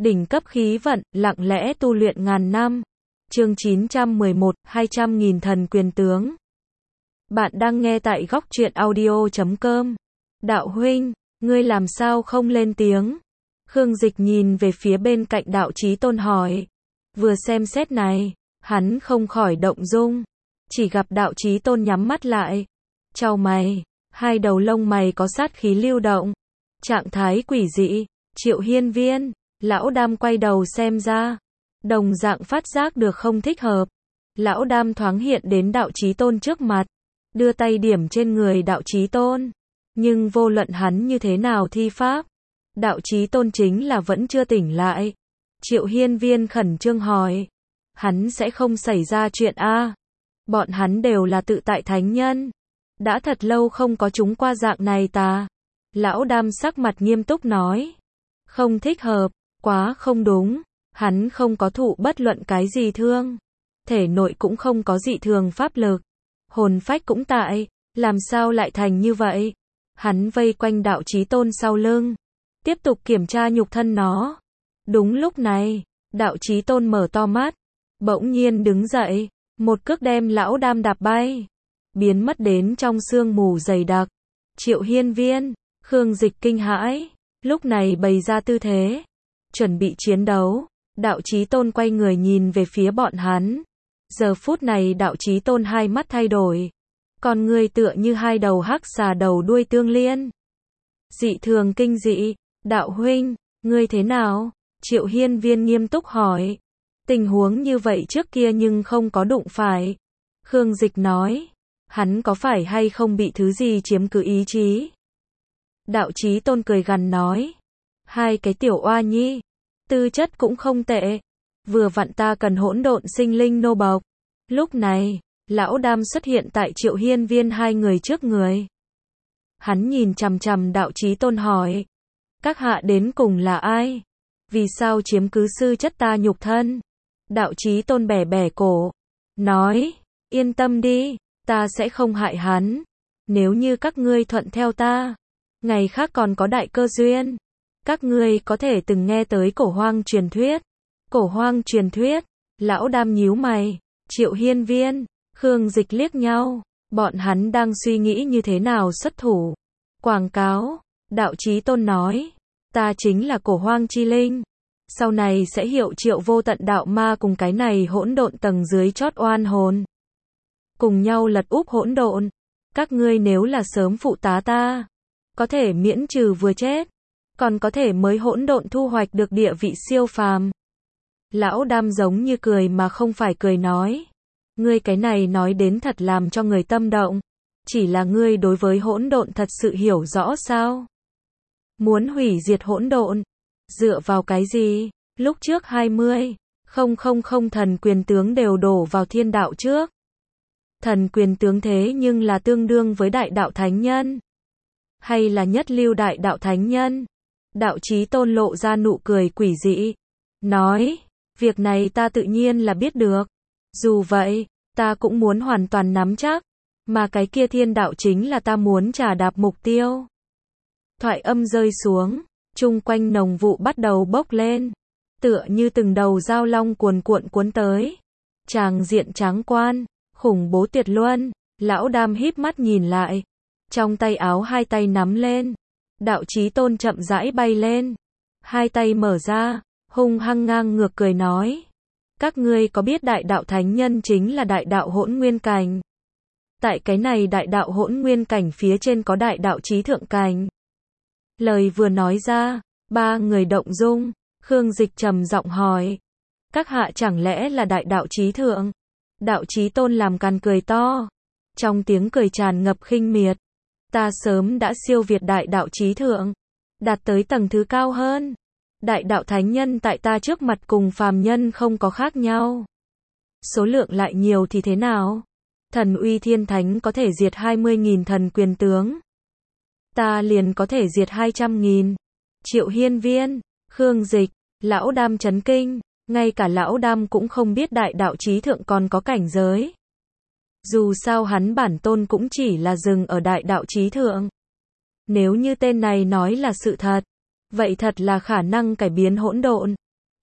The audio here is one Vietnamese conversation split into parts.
Đỉnh cấp khí vận, lặng lẽ tu luyện ngàn năm. Chương 911, 200.000 thần quyền tướng. Bạn đang nghe tại góc truyện audio.com. Đạo huynh, ngươi làm sao không lên tiếng? Khương Dịch nhìn về phía bên cạnh Đạo Chí Tôn hỏi. Vừa xem xét này, hắn không khỏi động dung. Chỉ gặp Đạo Chí Tôn nhắm mắt lại. Chau mày, hai đầu lông mày có sát khí lưu động. Trạng thái quỷ dị. Triệu Hiên Viên, Lão Đam quay đầu xem ra. Đồng dạng phát giác được không thích hợp. Lão Đam thoáng hiện đến Đạo Chí Tôn trước mặt. Đưa tay điểm trên người Đạo Chí Tôn. Nhưng vô luận hắn như thế nào thi pháp, Đạo Chí Tôn chính là vẫn chưa tỉnh lại. Triệu Hiên Viên khẩn trương hỏi. Hắn sẽ không xảy ra chuyện a? Bọn hắn đều là tự tại thánh nhân. Đã thật lâu không có chúng qua dạng này ta. Lão Đam sắc mặt nghiêm túc nói. Không thích hợp, quá không đúng. Hắn không có thụ bất luận cái gì thương. Thể nội cũng không có dị thường pháp lực. Hồn phách cũng tại, làm sao lại thành như vậy? Hắn vây quanh Đạo Chí Tôn sau lưng. Tiếp tục kiểm tra nhục thân nó. Đúng lúc này, Đạo Chí Tôn mở to mắt. Bỗng nhiên đứng dậy. Một cước đem Lão Đam đạp bay. Biến mất đến trong sương mù dày đặc. Triệu Hiên Viên, Khương Dịch kinh hãi. Lúc này bày ra tư thế. Chuẩn bị chiến đấu. Đạo Chí Tôn quay người nhìn về phía bọn hắn. Giờ phút này Đạo Chí Tôn hai mắt thay đổi. Còn người tựa như hai đầu hắc xà đầu đuôi tương liên. Dị thường kinh dị. Đạo huynh, ngươi thế nào? Triệu Hiên Viên nghiêm túc hỏi. Tình huống như vậy trước kia nhưng không có đụng phải. Khương Dịch nói. Hắn có phải hay không bị thứ gì chiếm cứ ý chí? Đạo Chí Tôn cười gằn nói. Hai cái tiểu oa nhi. Tư chất cũng không tệ. Vừa vặn ta cần hỗn độn sinh linh nô bộc. Lúc này, Lão Đam xuất hiện tại Triệu Hiên Viên hai người trước người. Hắn nhìn chằm chằm Đạo Chí Tôn hỏi. Các hạ đến cùng là ai? Vì sao chiếm cứ sư chất ta nhục thân? Đạo Chí Tôn bẻ bẻ cổ. Nói, yên tâm đi, ta sẽ không hại hắn. Nếu như các ngươi thuận theo ta, ngày khác còn có đại cơ duyên. Các ngươi có thể từng nghe tới cổ hoang truyền thuyết. Cổ hoang truyền thuyết. Lão Đam nhíu mày. Triệu Hiên Viên, Khương Dịch liếc nhau. Bọn hắn đang suy nghĩ như thế nào xuất thủ. Quảng cáo. Đạo Chí Tôn nói. Ta chính là cổ hoang chi linh. Sau này sẽ hiệu triệu vô tận đạo ma cùng cái này hỗn độn tầng dưới chót oan hồn. Cùng nhau lật úp hỗn độn. Các ngươi nếu là sớm phụ tá ta, có thể miễn trừ vừa chết. Còn có thể mới hỗn độn thu hoạch được địa vị siêu phàm. Lão Đam giống như cười mà không phải cười nói. Ngươi cái này nói đến thật làm cho người tâm động. Chỉ là ngươi đối với hỗn độn thật sự hiểu rõ sao? Muốn hủy diệt hỗn độn. Dựa vào cái gì? Lúc trước 20,000 thần quyền tướng đều đổ vào thiên đạo trước. Thần quyền tướng thế nhưng là tương đương với đại đạo thánh nhân. Hay là nhất lưu đại đạo thánh nhân? Đạo Chí Tôn lộ ra nụ cười quỷ dị. Nói, việc này ta tự nhiên là biết được. Dù vậy, ta cũng muốn hoàn toàn nắm chắc. Mà cái kia thiên đạo chính là ta muốn trà đạp mục tiêu. Thoại âm rơi xuống. Chung quanh nồng vụ bắt đầu bốc lên. Tựa như từng đầu dao long cuồn cuộn cuốn tới. Tràng diện tráng quan. Khủng bố tuyệt luân. Lão Đam híp mắt nhìn lại. Trong tay áo hai tay nắm lên. Đạo Chí Tôn chậm rãi bay lên. Hai tay mở ra. Hung hăng ngang ngược cười nói. Các ngươi có biết đại đạo thánh nhân chính là đại đạo hỗn nguyên cảnh. Tại cái này đại đạo hỗn nguyên cảnh phía trên có đại đạo chí thượng cảnh. Lời vừa nói ra, ba người động dung. Khương Dịch trầm giọng hỏi. Các hạ chẳng lẽ là đại đạo chí thượng? Đạo Chí Tôn làm càn cười to. Trong tiếng cười tràn ngập khinh miệt. Ta sớm đã siêu việt đại đạo chí thượng. Đạt tới tầng thứ cao hơn. Đại đạo thánh nhân tại ta trước mặt cùng phàm nhân không có khác nhau. Số lượng lại nhiều thì thế nào? Thần uy thiên thánh có thể diệt 20.000 thần quyền tướng. Ta liền có thể diệt 200.000. Triệu Hiên Viên, Khương Dịch, Lão Đam chấn kinh. Ngay cả Lão Đam cũng không biết đại đạo chí thượng còn có cảnh giới. Dù sao hắn bản tôn cũng chỉ là dừng ở đại đạo chí thượng. Nếu như tên này nói là sự thật, vậy thật là khả năng cải biến hỗn độn.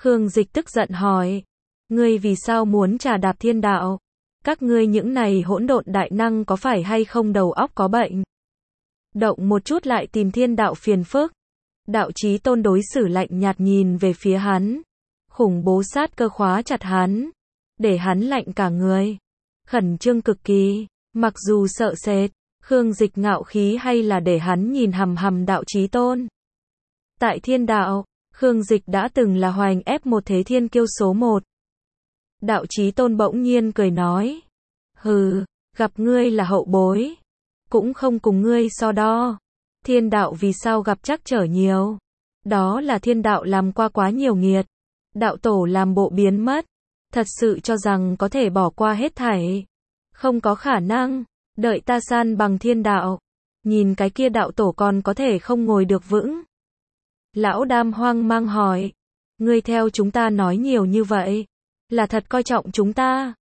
Khương Dịch tức giận hỏi. Ngươi vì sao muốn trà đạp thiên đạo? Các ngươi những này hỗn độn đại năng có phải hay không đầu óc có bệnh? Động một chút lại tìm thiên đạo phiền phức. Đạo Chí Tôn đối xử lạnh nhạt nhìn về phía hắn. Khủng bố sát cơ khóa chặt hắn. Để hắn lạnh cả người. Khẩn trương cực kỳ. Mặc dù sợ sệt, Khương Dịch ngạo khí hay là để hắn nhìn hằm hằm đạo Chí Tôn. Tại thiên đạo, Khương Dịch đã từng là hoành ép một thế thiên kiêu số 1. Đạo Chí Tôn bỗng nhiên cười nói. Hừ, gặp ngươi là hậu bối. Cũng không cùng ngươi so đo. Thiên đạo vì sao gặp trắc trở nhiều? Đó là thiên đạo làm qua quá nhiều nghiệt. Đạo tổ làm bộ biến mất. Thật sự cho rằng có thể bỏ qua hết thảy. Không có khả năng. Đợi ta san bằng thiên đạo. Nhìn cái kia đạo tổ còn có thể không ngồi được vững. Lão Đam hoang mang hỏi. Ngươi theo chúng ta nói nhiều như vậy. Là thật coi trọng chúng ta.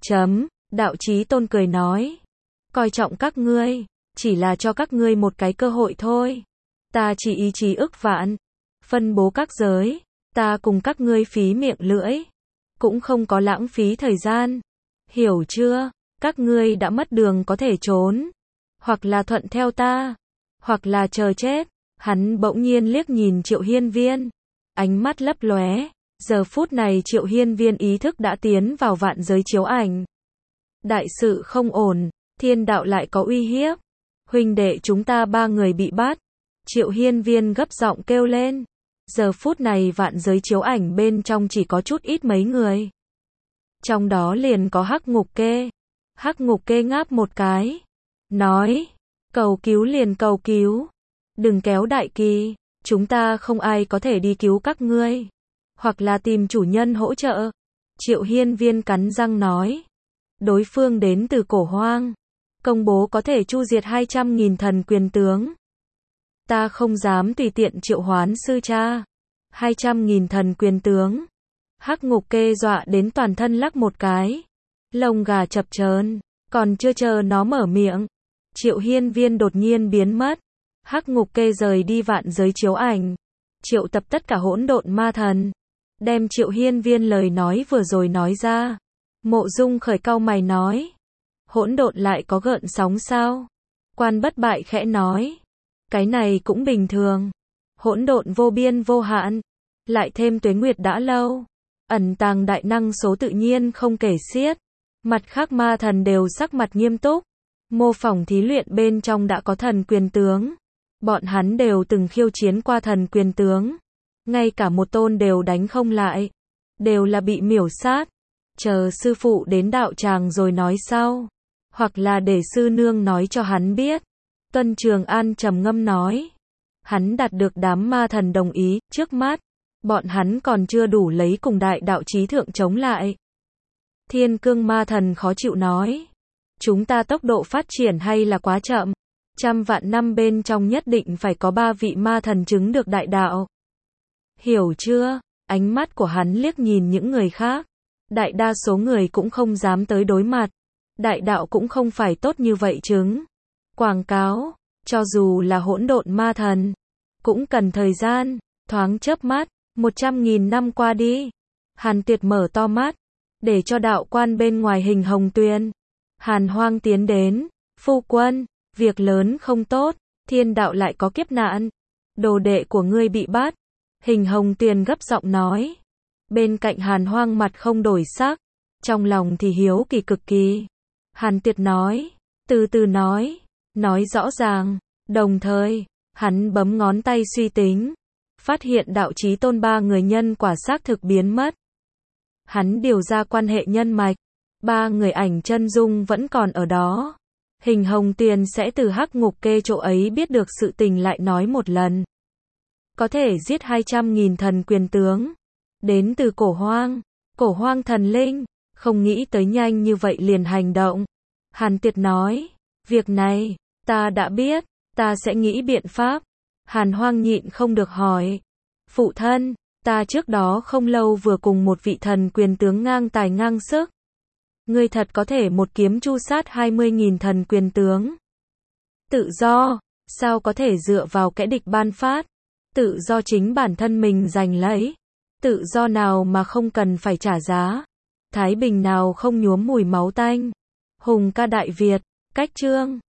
Đạo Chí Tôn cười nói. Coi trọng các ngươi. Chỉ là cho các ngươi một cái cơ hội thôi. Ta chỉ ý chí ức vạn. Phân bố các giới. Ta cùng các ngươi phí miệng lưỡi. Cũng không có lãng phí thời gian. Hiểu chưa? Các ngươi đã mất đường có thể trốn. Hoặc là thuận theo ta. Hoặc là chờ chết. Hắn bỗng nhiên liếc nhìn Triệu Hiên Viên. Ánh mắt lấp lóe. Giờ phút này Triệu Hiên Viên ý thức đã tiến vào vạn giới chiếu ảnh. Đại sự không ổn. Thiên đạo lại có uy hiếp. Huynh đệ chúng ta 3 người bị bắt. Triệu Hiên Viên gấp giọng kêu lên. Giờ phút này vạn giới chiếu ảnh bên trong chỉ có chút ít mấy người. Trong đó liền có Hắc Ngục Kê. Hắc Ngục Kê ngáp một cái. Nói. Cầu cứu liền cầu cứu. Đừng kéo đại kỳ. Chúng ta không ai có thể đi cứu các ngươi. Hoặc là tìm chủ nhân hỗ trợ. Triệu Hiên Viên cắn răng nói. Đối phương đến từ cổ hoang. Công bố có thể chu diệt 200.000 thần quyền tướng. Ta không dám tùy tiện triệu hoán sư cha. 200.000 thần quyền tướng. Hắc Ngục Kê dọa đến toàn thân lắc một cái. Lông gà chập chờn. Còn chưa chờ nó mở miệng. Triệu Hiên Viên đột nhiên biến mất. Hắc Ngục Kê rời đi vạn giới chiếu ảnh. Triệu tập tất cả hỗn độn ma thần. Đem Triệu Hiên Viên lời nói vừa rồi nói ra. Mộ Dung Khởi cau mày nói. Hỗn độn lại có gợn sóng sao? Quan Bất Bại khẽ nói. Cái này cũng bình thường. Hỗn độn vô biên vô hạn. Lại thêm tuế nguyệt đã lâu. Ẩn tàng đại năng số tự nhiên không kể xiết. Mặt khác ma thần đều sắc mặt nghiêm túc. Mô phỏng thí luyện bên trong đã có thần quyền tướng. Bọn hắn đều từng khiêu chiến qua thần quyền tướng. Ngay cả một tôn đều đánh không lại. Đều là bị miểu sát. Chờ sư phụ đến đạo tràng rồi nói sau. Hoặc là để sư nương nói cho hắn biết. Tuân Trường An trầm ngâm nói. Hắn đạt được đám ma thần đồng ý, trước mắt. Bọn hắn còn chưa đủ lấy cùng đại đạo chí thượng chống lại. Thiên Cương ma thần khó chịu nói. Chúng ta tốc độ phát triển hay là quá chậm. 100 vạn năm bên trong nhất định phải có 3 vị ma thần chứng được đại đạo. Hiểu chưa? Ánh mắt của hắn liếc nhìn những người khác. Đại đa số người cũng không dám tới đối mặt. Đại đạo cũng không phải tốt như vậy chứng. Quảng cáo, cho dù là hỗn độn ma thần, cũng cần thời gian, thoáng chớp mắt, 100.000 năm qua đi. Hàn Tuyệt mở to mắt, để cho đạo quan bên ngoài Hình Hồng Tuyền. Hàn Hoang tiến đến, phu quân, việc lớn không tốt, thiên đạo lại có kiếp nạn. Đồ đệ của ngươi bị bắt. Hình Hồng Tuyền gấp giọng nói. Bên cạnh Hàn Hoang mặt không đổi sắc, trong lòng thì hiếu kỳ cực kỳ. Hàn Tuyệt nói, từ từ nói rõ ràng, đồng thời, hắn bấm ngón tay suy tính, phát hiện đạo chí tôn 3 người nhân quả xác thực biến mất. Hắn điều ra quan hệ nhân mạch, 3 người ảnh chân dung vẫn còn ở đó. Hình Hồng Tuyền sẽ từ Hắc Ngục Kê chỗ ấy biết được sự tình lại nói một lần. Có thể giết 200.000 thần quyền tướng. Đến từ cổ hoang thần linh, không nghĩ tới nhanh như vậy liền hành động. Hàn Tuyệt nói, việc này, ta đã biết, ta sẽ nghĩ biện pháp. Hàn Hoang nhịn không được hỏi, phụ thân, ta trước đó không lâu vừa cùng một vị thần quyền tướng ngang tài ngang sức. Ngươi thật có thể một kiếm chu sát 20.000 thần quyền tướng. Tự do, sao có thể dựa vào kẻ địch ban phát, tự do chính bản thân mình giành lấy. Tự do nào mà không cần phải trả giá? Thái bình nào không nhuốm mùi máu tanh? Hùng ca Đại Việt, cách chương